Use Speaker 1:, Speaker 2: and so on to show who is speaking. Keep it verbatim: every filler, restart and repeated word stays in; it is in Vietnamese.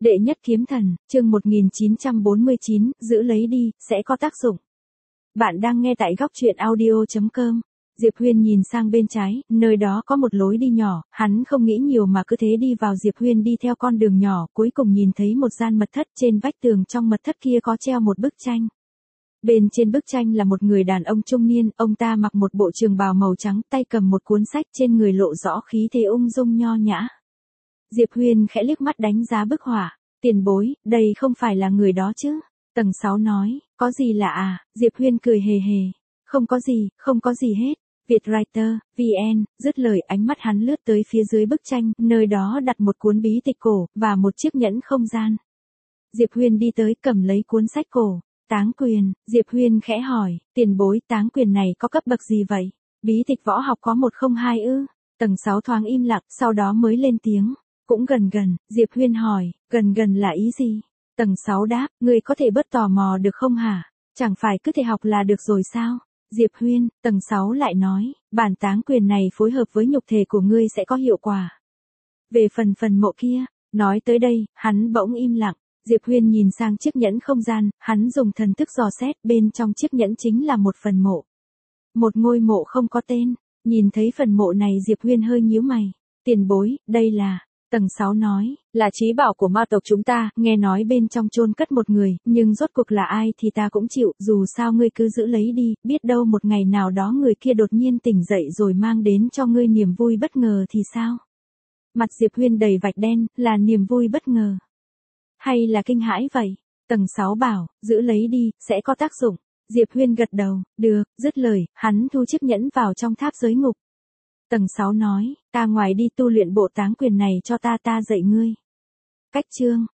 Speaker 1: Đệ nhất kiếm thần, chương một nghìn chín trăm bốn mươi chín, giữ lấy đi, sẽ có tác dụng. Bạn đang nghe tại góc truyện audio chấm com. Diệp Huyên nhìn sang bên trái, nơi đó có một lối đi nhỏ, hắn không nghĩ nhiều mà cứ thế đi vào. Diệp Huyên đi theo con đường nhỏ, cuối cùng nhìn thấy một gian mật thất. Trên vách tường trong mật thất kia có treo một bức tranh. Bên trên bức tranh là một người đàn ông trung niên, ông ta mặc một bộ trường bào màu trắng, tay cầm một cuốn sách, trên người lộ rõ khí thế ung dung nho nhã. Diệp Huyên khẽ liếc mắt đánh giá bức họa. Tiền bối, đây không phải là người đó chứ? Tầng sáu nói, có gì lạ à? Diệp Huyên cười hề hề. Không có gì, không có gì hết. Vietwriter, vê en, dứt lời ánh mắt hắn lướt tới phía dưới bức tranh, nơi đó đặt một cuốn bí tịch cổ, và một chiếc nhẫn không gian. Diệp Huyên đi tới cầm lấy cuốn sách cổ. Táng quyền, Diệp Huyên khẽ hỏi, tiền bối, táng quyền này có cấp bậc gì vậy? Bí tịch võ học có một không hai ư? Tầng sáu thoáng im lặng, sau đó mới lên tiếng. Cũng gần gần, Diệp Huyên hỏi, gần gần là ý gì? Tầng sáu đáp, ngươi có thể bớt tò mò được không hả? Chẳng phải cứ thể học là được rồi sao? Diệp Huyên, tầng sáu lại nói, bản táng quyền này phối hợp với nhục thể của ngươi sẽ có hiệu quả. Về phần phần mộ kia, nói tới đây, hắn bỗng im lặng. Diệp Huyên nhìn sang chiếc nhẫn không gian, hắn dùng thần thức dò xét, bên trong chiếc nhẫn chính là một phần mộ. Một ngôi mộ không có tên. Nhìn thấy phần mộ này Diệp Huyên hơi nhíu mày. Tiền bối, đây là... Tầng sáu nói, là trí bảo của ma tộc chúng ta, nghe nói bên trong chôn cất một người, nhưng rốt cuộc là ai thì ta cũng chịu, dù sao ngươi cứ giữ lấy đi, biết đâu một ngày nào đó người kia đột nhiên tỉnh dậy rồi mang đến cho ngươi niềm vui bất ngờ thì sao? Mặt Diệp Huyên đầy vạch đen, là niềm vui bất ngờ. Hay là kinh hãi vậy? Tầng sáu bảo, giữ lấy đi, sẽ có tác dụng. Diệp Huyên gật đầu, được, dứt lời, hắn thu chiếc nhẫn vào trong tháp giới ngục. Tầng sáu nói, ta ngoài đi tu luyện bộ táng quyền này cho ta ta dạy ngươi. Cách chương,